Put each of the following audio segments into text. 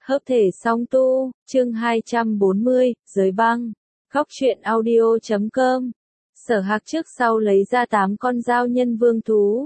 Hợp thể song tu, chương 240, giới băng. Góc truyện audio.com. Sở Hạc trước sau lấy ra 8 con dao nhân vương thú.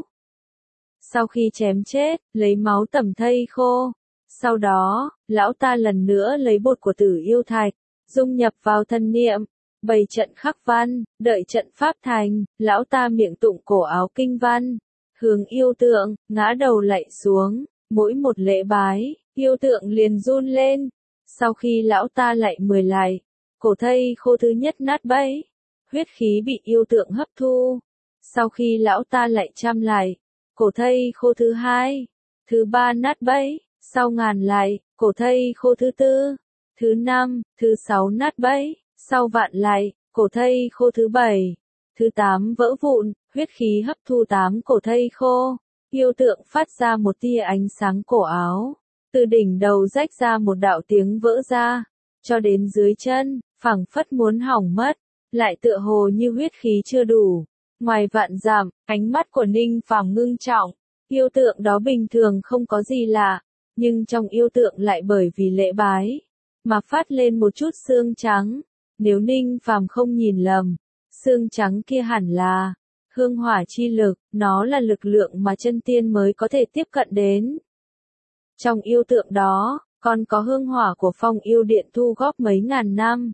Sau khi chém chết, lấy máu tẩm thây khô. Sau đó, lão ta lần nữa lấy bột của Tử Yêu Thạch, dung nhập vào thân niệm, bày trận khắc văn, đợi trận pháp thành, lão ta miệng tụng cổ áo kinh văn, hướng yêu tượng, ngã đầu lạy xuống, mỗi một lễ bái, yêu tượng liền run lên. Sau khi lão ta lạy 10 lạy, cổ thây khô thứ nhất nát bấy, huyết khí bị yêu tượng hấp thu. Sau khi lão ta lạy 100 lạy, cổ thây khô thứ hai, thứ ba nát bấy. Sau 1000 lạy, cổ thây khô thứ tư, thứ năm, thứ sáu nát bấy. Sau 1.000 lạy, cổ thây khô thứ 7, thứ 8 vỡ vụn, huyết khí hấp thu 8 cổ thây khô. Yêu tượng phát ra một tia ánh sáng cổ áo, từ đỉnh đầu rách ra một đạo tiếng vỡ ra, cho đến dưới chân, phảng phất muốn hỏng mất, lại tựa hồ như huyết khí chưa đủ. Ngoài vạn dặm, ánh mắt của Ninh Phàm ngưng trọng, yêu tượng đó bình thường không có gì lạ, nhưng trong yêu tượng lại bởi vì lễ bái, mà phát lên một chút xương trắng. Nếu Ninh Phàm không nhìn lầm, xương trắng kia hẳn là hương hỏa chi lực, nó là lực lượng mà chân tiên mới có thể tiếp cận đến. Trong yêu tượng đó, còn có hương hỏa của Phong Yêu Điện thu góp mấy ngàn năm.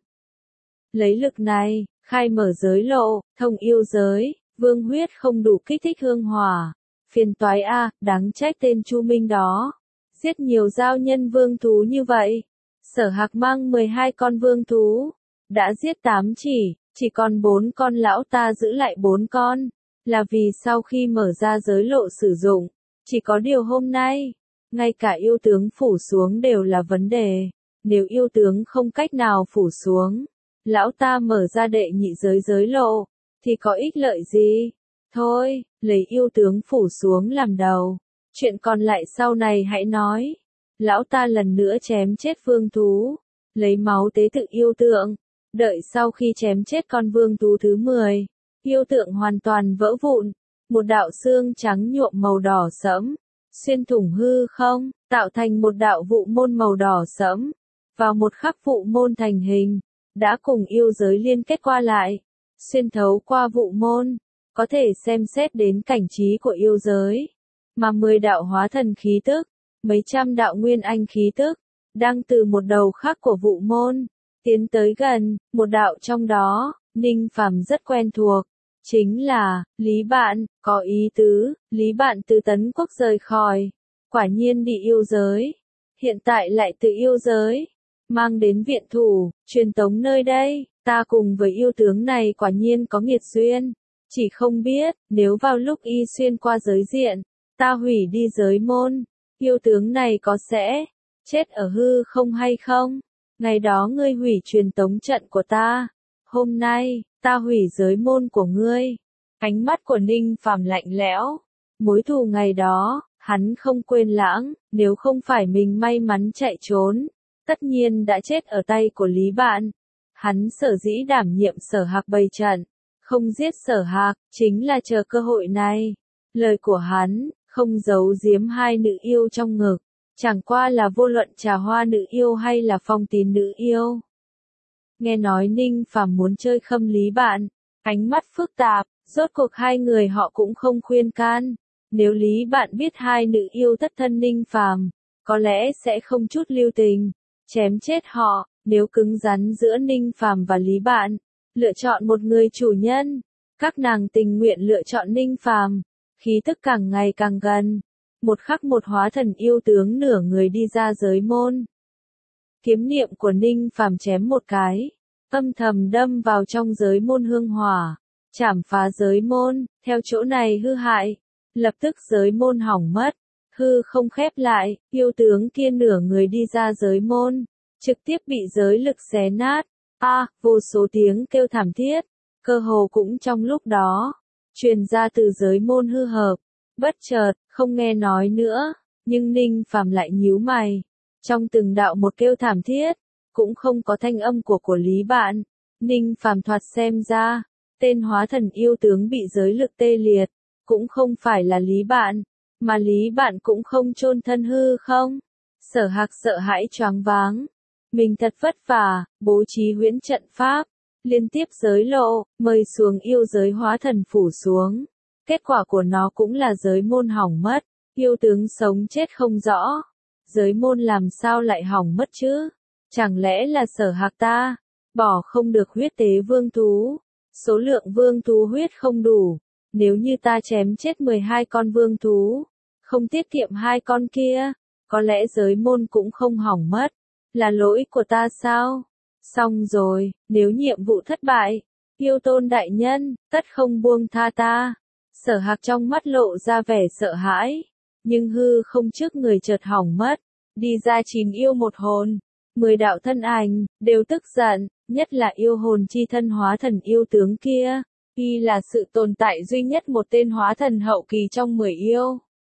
Lấy lực này, khai mở giới lộ, thông yêu giới, vương huyết không đủ kích thích hương hỏa. Phiền toái a, đáng trách tên Chu Minh đó. Giết nhiều giao nhân vương thú như vậy. Sở Hạc mang 12 con vương thú. Đã giết 8 chỉ còn 4 con, lão ta giữ lại 4 con. Là vì sau khi mở ra giới lộ sử dụng, chỉ có điều hôm nay, ngay cả yêu tướng phủ xuống đều là vấn đề. Nếu yêu tướng không cách nào phủ xuống, lão ta mở ra đệ nhị giới giới lộ, thì có ích lợi gì? Thôi, lấy yêu tướng phủ xuống làm đầu. Chuyện còn lại sau này hãy nói. Lão ta lần nữa chém chết vương thú, lấy máu tế tự yêu tượng. Đợi sau khi chém chết con vương thú thứ 10, yêu tượng hoàn toàn vỡ vụn. Một đạo xương trắng nhuộm màu đỏ sẫm, xuyên thủng hư không, tạo thành một đạo vụ môn màu đỏ sẫm. Vào một khắc vụ môn thành hình, đã cùng yêu giới liên kết qua lại. Xuyên thấu qua vụ môn, có thể xem xét đến cảnh trí của yêu giới. Mà 10 đạo hóa thần khí tức, mấy trăm đạo nguyên anh khí tức, đang từ một đầu khác của vụ môn, tiến tới gần. Một đạo trong đó, Ninh Phàm rất quen thuộc, chính là Lý Bạn. Có ý tứ, Lý Bạn từ Tấn Quốc rời khỏi, quả nhiên đi yêu giới, hiện tại lại từ yêu giới mang đến viện thủ, truyền tống nơi đây. Ta cùng với yêu tướng này quả nhiên có nghiệt duyên, chỉ không biết, nếu vào lúc y xuyên qua giới diện, ta hủy đi giới môn, yêu tướng này có sẽ chết ở hư không hay không? Ngày đó ngươi hủy truyền tống trận của ta, hôm nay, ta hủy giới môn của ngươi. Ánh mắt của Ninh Phàm lạnh lẽo, mối thù ngày đó, hắn không quên lãng. Nếu không phải mình may mắn chạy trốn, tất nhiên đã chết ở tay của Lý Bạn. Hắn sở dĩ đảm nhiệm Sở Hạc bày trận, không giết Sở Hạc, chính là chờ cơ hội này. Lời của hắn, không giấu giếm hai nữ yêu trong ngực, chẳng qua là vô luận Trà Hoa nữ yêu hay là Phong Tín nữ yêu. Nghe nói Ninh Phàm muốn chơi khâm Lý Bạn, ánh mắt phức tạp, rốt cuộc hai người họ cũng không khuyên can. Nếu Lý Bạn biết hai nữ yêu thất thân Ninh Phàm, có lẽ sẽ không chút lưu tình chém chết họ. Nếu cứng rắn giữa Ninh Phàm và Lý Bạn, lựa chọn một người chủ nhân, các nàng tình nguyện lựa chọn Ninh Phàm. Khí tức càng ngày càng gần, một khắc một hóa thần yêu tướng nửa người đi ra giới môn. Kiếm niệm của Ninh Phàm chém một cái, âm thầm đâm vào trong giới môn hương hỏa, chảm phá giới môn. Theo chỗ này hư hại, lập tức giới môn hỏng mất, hư không khép lại. Yêu tướng kia nửa người đi ra giới môn, trực tiếp bị giới lực xé nát. Vô số tiếng kêu thảm thiết, cơ hồ cũng trong lúc đó truyền ra từ giới môn hư hợp. Bất chợt, không nghe nói nữa, nhưng Ninh Phàm lại nhíu mày. Trong từng đạo một kêu thảm thiết, cũng không có thanh âm của Lý Bạn. Ninh Phàm thoạt xem ra, tên hóa thần yêu tướng bị giới lực tê liệt, cũng không phải là Lý Bạn, mà Lý Bạn cũng không chôn thân hư không. Sở Hạc sợ hãi choáng váng. Mình thật vất vả, bố trí huyễn trận pháp, liên tiếp giới lộ, mời xuống yêu giới hóa thần phủ xuống. Kết quả của nó cũng là giới môn hỏng mất, yêu tướng sống chết không rõ. Giới môn làm sao lại hỏng mất chứ? Chẳng lẽ là Sở Hạc ta bỏ không được huyết tế vương thú? Số lượng vương thú huyết không đủ. Nếu như ta chém chết 12 con vương thú, không tiết kiệm 2 con kia, có lẽ giới môn cũng không hỏng mất. Là lỗi của ta sao? Xong rồi, nếu nhiệm vụ thất bại, yêu tôn đại nhân, tất không buông tha ta. Sở Hạc trong mắt lộ ra vẻ sợ hãi, nhưng hư không trước người chợt hỏng mất, đi ra 9 yêu một hồn, 10 đạo thân ảnh, đều tức giận, nhất là yêu hồn chi thân hóa thần yêu tướng kia, y là sự tồn tại duy nhất một tên hóa thần hậu kỳ trong 10 yêu.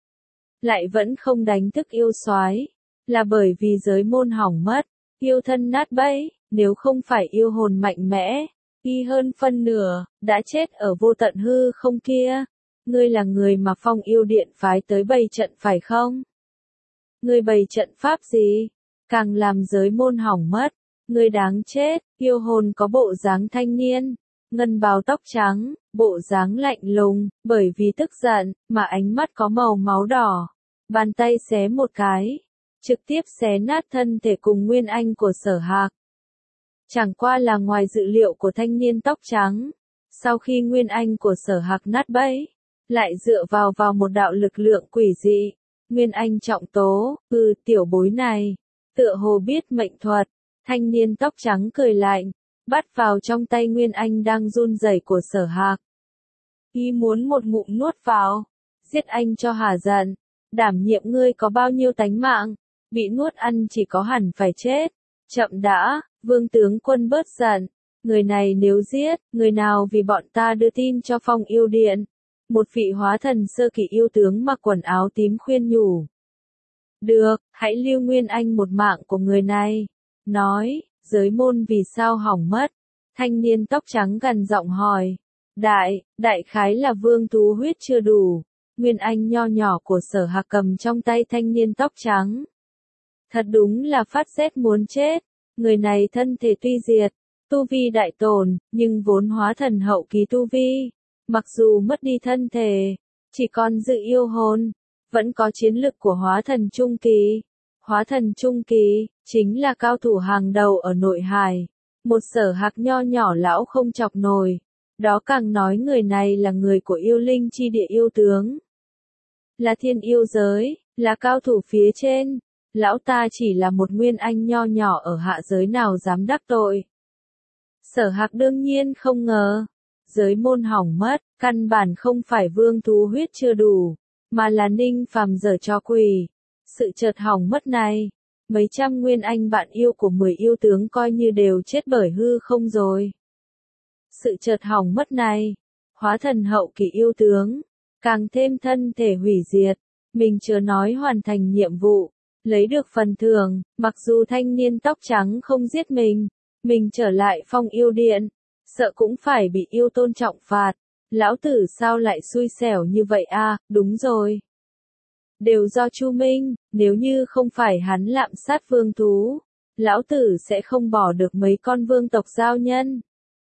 Lại vẫn không đánh thức yêu soái, là bởi vì giới môn hỏng mất, yêu thân nát bấy, nếu không phải yêu hồn mạnh mẽ, y hơn phân nửa, đã chết ở vô tận hư không kia. Ngươi là người mà Phong Yêu Điện phái tới bày trận phải không? Ngươi bày trận pháp gì? Càng làm giới môn hỏng mất. Ngươi đáng chết, yêu hồn có bộ dáng thanh niên, ngân bào tóc trắng, bộ dáng lạnh lùng, bởi vì tức giận, mà ánh mắt có màu máu đỏ. Bàn tay xé một cái, trực tiếp xé nát thân thể cùng nguyên anh của Sở Hạc. Chẳng qua là ngoài dự liệu của thanh niên tóc trắng, sau khi nguyên anh của Sở Hạc nát bấy, lại dựa vào một đạo lực lượng quỷ dị, nguyên anh trọng tố, tiểu bối này, tựa hồ biết mệnh thuật, thanh niên tóc trắng cười lạnh, bắt vào trong tay nguyên anh đang run rẩy của Sở Hạc. Y muốn một ngụm nuốt vào, giết anh cho hả giận, đảm nhiệm ngươi có bao nhiêu tánh mạng, bị nuốt ăn chỉ có hẳn phải chết. Chậm đã, vương tướng quân bớt giận, người này nếu giết, người nào vì bọn ta đưa tin cho Phong Yêu Điện. Một vị hóa thần sơ kỳ yêu tướng mặc quần áo tím khuyên nhủ. Được, hãy lưu nguyên anh một mạng của người này. Nói, giới môn vì sao hỏng mất? Thanh niên tóc trắng gần giọng hỏi. Đại khái là vương thú huyết chưa đủ. Nguyên anh nho nhỏ của Sở Hạc cầm trong tay thanh niên tóc trắng. Thật đúng là phát rét muốn chết. Người này thân thể tuy diệt, tu vi đại tổn, nhưng vốn hóa thần hậu kỳ tu vi. Mặc dù mất đi thân thể, chỉ còn giữ yêu hồn, vẫn có chiến lực của hóa thần trung kỳ. Hóa thần trung kỳ, chính là cao thủ hàng đầu ở nội hải. Một Sở Hạc nho nhỏ lão không chọc nổi. Đó càng nói người này là người của yêu linh chi địa yêu tướng. Là thiên yêu giới, là cao thủ phía trên. Lão ta chỉ là một nguyên anh nho nhỏ ở hạ giới nào dám đắc tội. Sở Hạc đương nhiên không ngờ. Giới môn hỏng mất, căn bản không phải vương thú huyết chưa đủ, mà là Ninh Phàm giở trò quỷ. Sự chợt hỏng mất này, mấy trăm nguyên anh bạn yêu của 10 yêu tướng coi như đều chết bởi hư không rồi. Sự chợt hỏng mất này, hóa thần hậu kỳ yêu tướng, càng thêm thân thể hủy diệt, mình chưa nói hoàn thành nhiệm vụ, lấy được phần thưởng, mặc dù thanh niên tóc trắng không giết mình trở lại Phong Yêu Điện. Sợ cũng phải bị yêu tôn trọng phạt. Lão tử sao lại xui xẻo như vậy à, đúng rồi. Đều do Chu Minh, nếu như không phải hắn lạm sát vương thú, lão tử sẽ không bỏ được mấy con vương tộc giao nhân.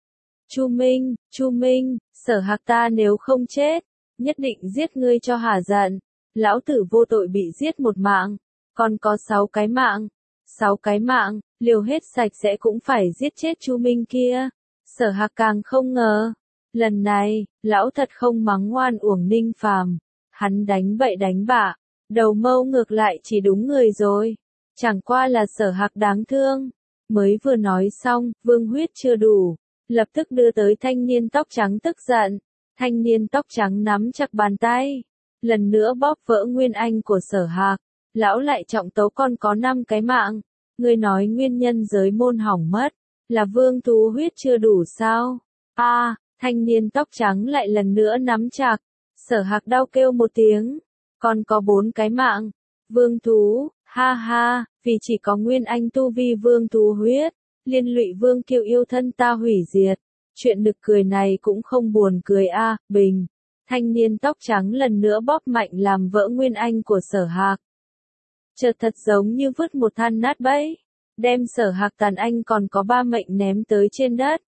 Chu Minh, Sở Hạc ta nếu không chết, nhất định giết ngươi cho hả giận. Lão tử vô tội bị giết một mạng, còn có 6 cái mạng. 6 cái mạng, liều hết sạch sẽ cũng phải giết chết Chu Minh kia. Sở Hạc càng không ngờ, lần này, lão thật không mắng ngoan uổng Ninh Phàm, hắn đánh bậy đánh bạ, đầu mâu ngược lại chỉ đúng người rồi, chẳng qua là Sở Hạc đáng thương, mới vừa nói xong, vương huyết chưa đủ, lập tức đưa tới thanh niên tóc trắng tức giận, thanh niên tóc trắng nắm chặt bàn tay, lần nữa bóp vỡ nguyên anh của Sở Hạc, lão lại trọng tấu con có 5 cái mạng, ngươi nói nguyên nhân giới môn hỏng mất. Là vương thú huyết chưa đủ sao? Thanh niên tóc trắng lại lần nữa nắm chặt. Sở Hạc đau kêu một tiếng. Còn có 4 cái mạng. Vương thú, ha ha, vì chỉ có nguyên anh tu vi vương thú huyết. Liên lụy vương kiều yêu thân ta hủy diệt. Chuyện nực cười này cũng không buồn cười bình. Thanh niên tóc trắng lần nữa bóp mạnh làm vỡ nguyên anh của Sở Hạc. chợt thật giống như vứt một than nát bẫy, đem Sở Hạc tàn anh còn có 3 mệnh ném tới trên đất.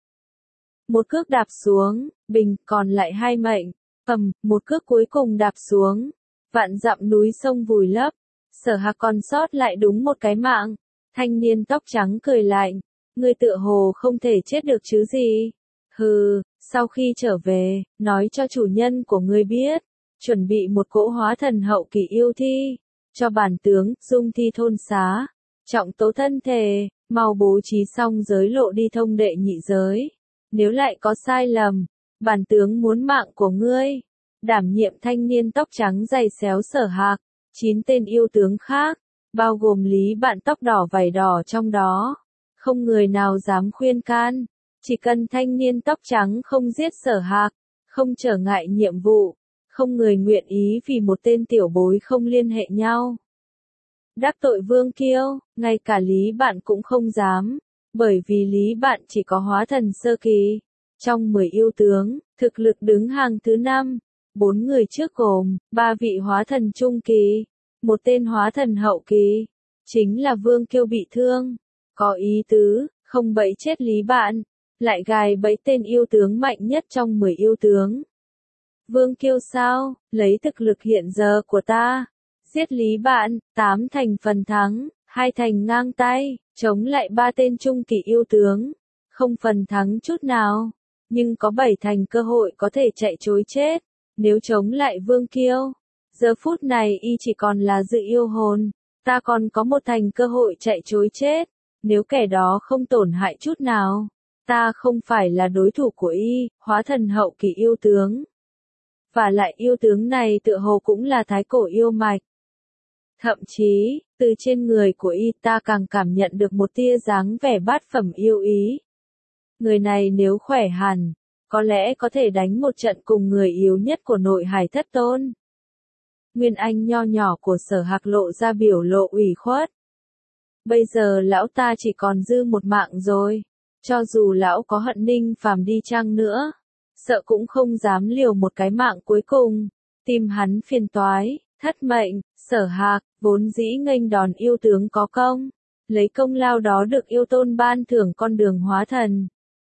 Một cước đạp xuống, bình, còn lại 2 mệnh, một cước cuối cùng đạp xuống, vạn dặm núi sông vùi lấp, Sở Hạc còn sót lại đúng một cái mạng. Thanh niên tóc trắng cười lạnh, ngươi tựa hồ không thể chết được chứ gì. Hừ, sau khi trở về, nói cho chủ nhân của ngươi biết, chuẩn bị một cỗ hóa thần hậu kỳ yêu thi, cho bản tướng, dung thi thôn xá, trọng tố thân thể, mau bố trí xong giới lộ đi thông đệ nhị giới. Nếu lại có sai lầm, bản tướng muốn mạng của ngươi. Đảm nhiệm thanh niên tóc trắng giày xéo Sở Hạc, 9 tên yêu tướng khác, bao gồm Lý Bạn tóc đỏ vảy đỏ trong đó. Không người nào dám khuyên can, chỉ cần thanh niên tóc trắng không giết Sở Hạc, không trở ngại nhiệm vụ, không người nguyện ý vì một tên tiểu bối không liên hệ nhau. Đắc tội Vương Kiêu, ngay cả Lý Bạn cũng không dám, bởi vì Lý Bạn chỉ có hóa thần sơ kỳ. Trong 10 yêu tướng, thực lực đứng hàng thứ 5, 4 người trước gồm 3 vị hóa thần trung kỳ, một tên hóa thần hậu kỳ, chính là Vương Kiêu bị thương. Có ý tứ, không bẫy chết Lý Bạn, lại gài bẫy tên yêu tướng mạnh nhất trong 10 yêu tướng. Vương Kiêu sao, lấy thực lực hiện giờ của ta, giết Lý Bạn, 8 thành phần thắng, 2 thành ngang tay, chống lại 3 tên trung kỳ yêu tướng, không phần thắng chút nào, nhưng có 7 thành cơ hội có thể chạy trối chết. Nếu chống lại Vương Kiêu, giờ phút này y chỉ còn là dự yêu hồn, ta còn có 1 thành cơ hội chạy trối chết. Nếu kẻ đó không tổn hại chút nào, ta không phải là đối thủ của y, hóa thần hậu kỳ yêu tướng. Và lại yêu tướng này tựa hồ cũng là thái cổ yêu mạch. Thậm chí, từ trên người của y ta càng cảm nhận được một tia dáng vẻ bát phẩm yêu ý. Người này nếu khỏe hẳn, có lẽ có thể đánh một trận cùng người yếu nhất của nội hải thất tôn. Nguyên Anh nho nhỏ của Sở Hạc lộ ra biểu lộ ủy khuất. Bây giờ lão ta chỉ còn dư 1 mạng rồi, cho dù lão có hận Ninh Phàm đi chăng nữa, sợ cũng không dám liều một cái mạng cuối cùng, tìm hắn phiền toái. Thất mệnh, Sở Hạc, vốn dĩ nghênh đòn yêu tướng có công, lấy công lao đó được yêu tôn ban thưởng con đường hóa thần.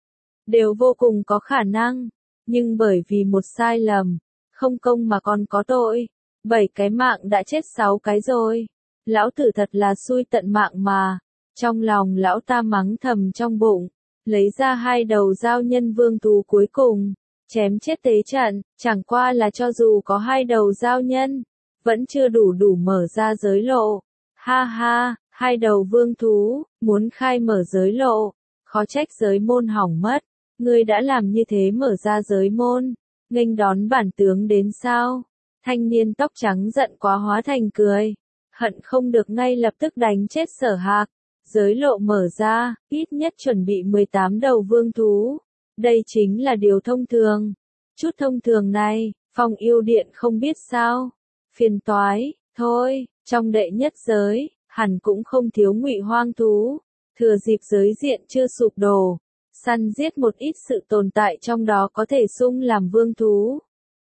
Đều vô cùng có khả năng, nhưng bởi vì một sai lầm, không công mà còn có tội, 7 cái mạng đã chết 6 cái rồi. Lão tử thật là xui tận mạng mà. Trong lòng lão ta mắng thầm trong bụng, lấy ra 2 đầu dao nhân vương thú cuối cùng, chém chết tế trận, chẳng qua là cho dù có 2 đầu dao nhân, vẫn chưa đủ mở ra giới lộ. Ha ha, 2 đầu vương thú, muốn khai mở giới lộ, khó trách giới môn hỏng mất. Ngươi đã làm như thế mở ra giới môn, nghênh đón bản tướng đến sao? Thanh niên tóc trắng giận quá hóa thành cười, hận không được ngay lập tức đánh chết Sở Hạc. Giới lộ mở ra, ít nhất chuẩn bị 18 đầu vương thú. Đây chính là điều thông thường. Chút thông thường này, Phong Yêu Điện không biết sao. Phiền toái, thôi, trong đệ nhất giới, hẳn cũng không thiếu ngụy hoang thú. Thừa dịp giới diện chưa sụp đổ, săn giết một ít sự tồn tại trong đó có thể sung làm vương thú.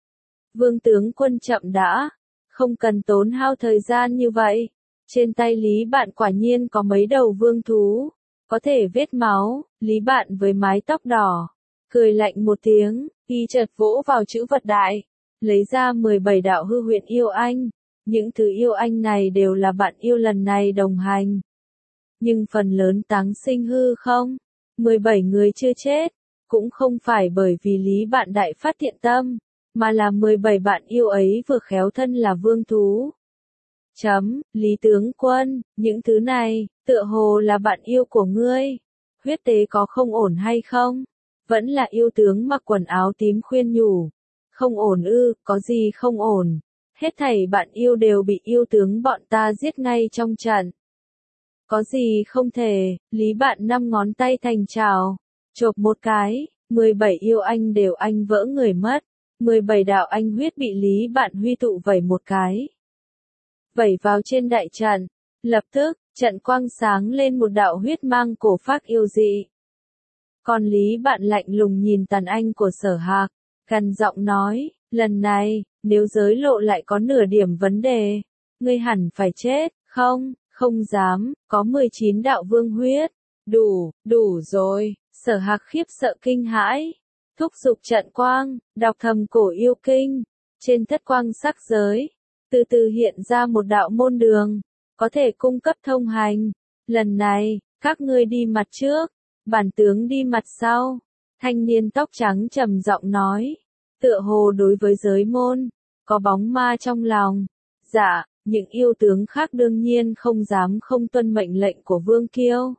Vương tướng quân chậm đã, không cần tốn hao thời gian như vậy. Trên tay Lý Bạn quả nhiên có mấy đầu vương thú, có thể vết máu. Lý Bạn với mái tóc đỏ, cười lạnh một tiếng, y chợt vỗ vào chữ vật đại, lấy ra 17 đạo hư huyện yêu anh. Những thứ yêu anh này đều là bạn yêu lần này đồng hành. Nhưng phần lớn táng sinh hư không, 17 người chưa chết, cũng không phải bởi vì Lý Bạn đại phát thiện tâm, mà là 17 bạn yêu ấy vừa khéo thân là vương thú. Lý tướng quân, những thứ này, tựa hồ là bạn yêu của ngươi. Huyết tế có không ổn hay không? Vẫn là yêu tướng mặc quần áo tím khuyên nhủ. Không ổn ư, có gì không ổn. Hết thảy bạn yêu đều bị yêu tướng bọn ta giết ngay trong trận. Có gì không thể, Lý Bạn 5 ngón tay thành trào, chộp một cái, 17 yêu anh đều anh vỡ người mất. 17 đạo anh huyết bị Lý Bạn huy tụ vẩy một cái. Vẩy vào trên đại trận, lập tức, trận quang sáng lên một đạo huyết mang cổ phác yêu dị. Còn Lý Bạn lạnh lùng nhìn tàn anh của Sở Hạc, gằn giọng nói, lần này, nếu giới lộ lại có nửa điểm vấn đề, ngươi hẳn phải chết, Không, không dám, có 19 đạo vương huyết. Đủ rồi, Sở Hạc khiếp sợ kinh hãi. Thúc giục trận quang, đọc thầm cổ yêu kinh. Trên thất quang sắc giới, từ từ hiện ra một đạo môn đường, có thể cung cấp thông hành. Lần này, các ngươi đi mặt trước, bản tướng đi mặt sau. Thanh niên tóc trắng trầm giọng nói, tựa hồ đối với giới môn, có bóng ma trong lòng. Dạ, những yêu tướng khác đương nhiên không dám không tuân mệnh lệnh của Vương Kiêu.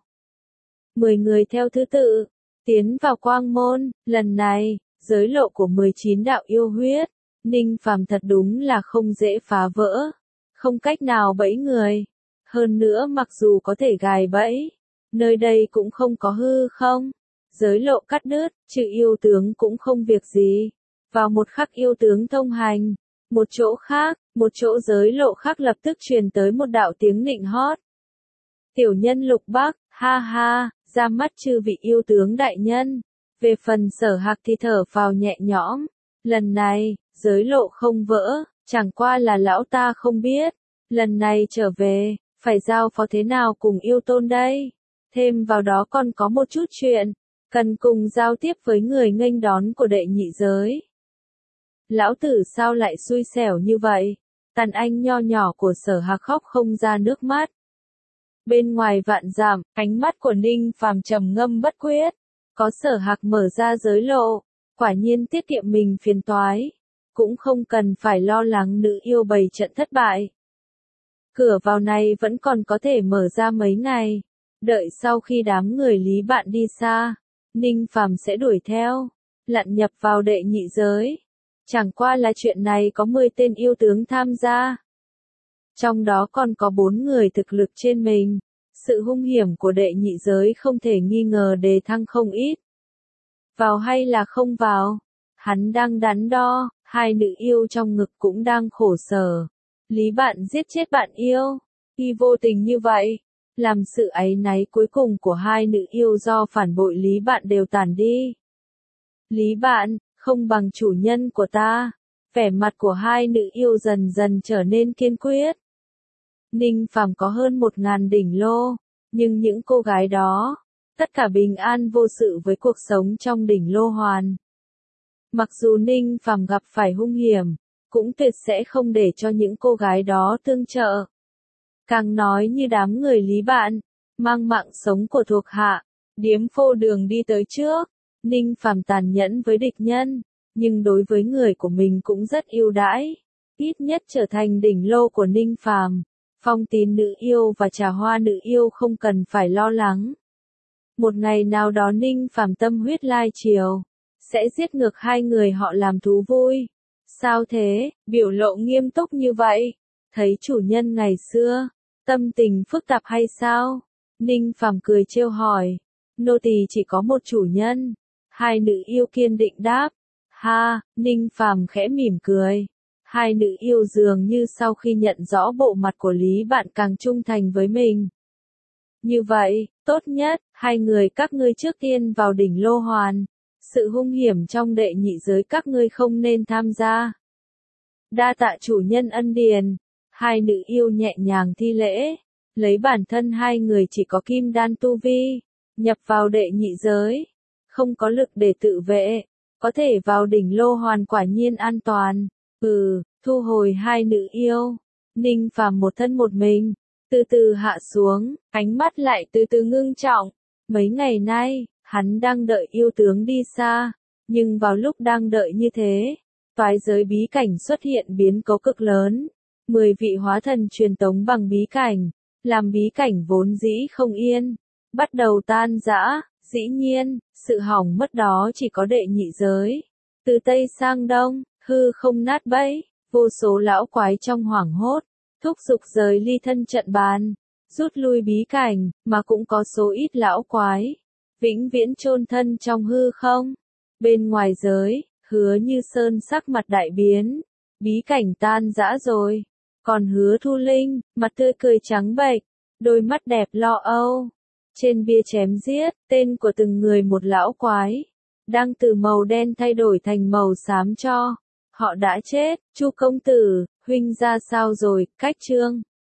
10 người theo thứ tự, tiến vào quang môn, lần này, giới lộ của 19 đạo yêu huyết, Ninh Phàm thật đúng là không dễ phá vỡ, không cách nào bẫy người. Hơn nữa mặc dù có thể gài bẫy, nơi đây cũng không có hư không. Giới lộ cắt đứt, trừ yêu tướng cũng không việc gì. Vào một khắc yêu tướng thông hành, một chỗ giới lộ khác lập tức truyền tới một đạo tiếng nịnh hót. Tiểu nhân Lục Bắc, ha ha, ra mắt chư vị yêu tướng đại nhân. Về phần Sở Hạc thì thở phào nhẹ nhõm. Lần này, giới lộ không vỡ, chẳng qua là lão ta không biết. Lần này trở về, phải giao phó thế nào cùng yêu tôn đây? Thêm vào đó còn có một chút chuyện, cần cùng giao tiếp với người nghênh đón của đệ nhị giới. Lão tử sao lại xui xẻo như vậy? Tàn anh nho nhỏ của Sở Hạc khóc không ra nước mắt. Bên ngoài vạn dặm, ánh mắt của Ninh Phàm trầm ngâm bất quyết. Có Sở Hạc mở ra giới lộ, quả nhiên tiết kiệm mình phiền toái. Cũng không cần phải lo lắng nữ yêu bày trận thất bại. Cửa vào này vẫn còn có thể mở ra mấy ngày. Đợi sau khi đám người Lý Bạn đi xa, Ninh Phàm sẽ đuổi theo, lặn nhập vào đệ nhị giới. Chẳng qua là chuyện này có 10 tên yêu tướng tham gia. Trong đó còn có 4 người thực lực trên mình. Sự hung hiểm của đệ nhị giới không thể nghi ngờ đề thăng không ít. Vào hay là không vào? Hắn đang đắn đo, hai nữ yêu trong ngực cũng đang khổ sở. Lý Bạn giết chết bạn yêu, khi vô tình như vậy, làm sự áy náy cuối cùng của hai nữ yêu do phản bội Lý Bạn đều tàn đi. Lý Bạn, không bằng chủ nhân của ta. Vẻ mặt của hai nữ yêu dần dần trở nên kiên quyết. Ninh Phàm có hơn 1000 đỉnh lô, nhưng những cô gái đó, tất cả bình an vô sự với cuộc sống trong đỉnh lô hoàn. Mặc dù Ninh Phàm gặp phải hung hiểm, cũng tuyệt sẽ không để cho những cô gái đó tương trợ. Càng nói như đám người Lý Bạn, mang mạng sống của thuộc hạ, điếm phô đường đi tới trước. Ninh Phàm tàn nhẫn với địch nhân, nhưng đối với người của mình cũng rất ưu đãi. Ít nhất trở thành đỉnh lô của Ninh Phàm, Phong Tín nữ yêu và Trà Hoa nữ yêu không cần phải lo lắng. Một ngày nào đó Ninh Phàm tâm huyết lai triều, sẽ giết ngược hai người họ làm thú vui. Sao thế, biểu lộ nghiêm túc như vậy? Thấy chủ nhân ngày xưa, tâm tình phức tạp hay sao? Ninh Phàm cười trêu hỏi. Nô tỳ chỉ có một chủ nhân. Hai nữ yêu kiên định đáp. Ha, Ninh Phàm khẽ mỉm cười. Hai nữ yêu dường như sau khi nhận rõ bộ mặt của Lý Bạn càng trung thành với mình. Như vậy, tốt nhất, hai người các ngươi trước tiên vào đỉnh lô hoàn. Sự hung hiểm trong đệ nhị giới các ngươi không nên tham gia. Đa tạ chủ nhân ân điền. Hai nữ yêu nhẹ nhàng thi lễ. Lấy bản thân hai người chỉ có kim đan tu vi, nhập vào đệ nhị giới, không có lực để tự vệ, có thể vào đỉnh lô hoàn quả nhiên an toàn. Thu hồi hai nữ yêu. Ninh Phàm một thân một mình, từ từ hạ xuống, ánh mắt lại từ từ ngưng trọng. Mấy ngày nay, hắn đang đợi yêu tướng đi xa, nhưng vào lúc đang đợi như thế, toái giới bí cảnh xuất hiện biến cố cực lớn. 10 vị hóa thần truyền tống bằng bí cảnh, làm bí cảnh vốn dĩ không yên, bắt đầu tan rã. Dĩ nhiên, sự hỏng mất đó chỉ có đệ nhị giới. Từ Tây sang Đông, hư không nát bẫy, vô số lão quái trong hoảng hốt, thúc giục rời ly thân trận bàn, rút lui bí cảnh, mà cũng có số ít lão quái, vĩnh viễn chôn thân trong hư không. Bên ngoài giới, Hứa Như Sơn sắc mặt đại biến, bí cảnh tan rã rồi. Còn Hứa Thu Linh, mặt tươi cười trắng bệch, đôi mắt đẹp lo âu. Trên bia chém giết, tên của từng người một lão quái, đang từ màu đen thay đổi thành màu xám cho. Họ đã chết. Chu công tử, huynh ra sao rồi? Cách chương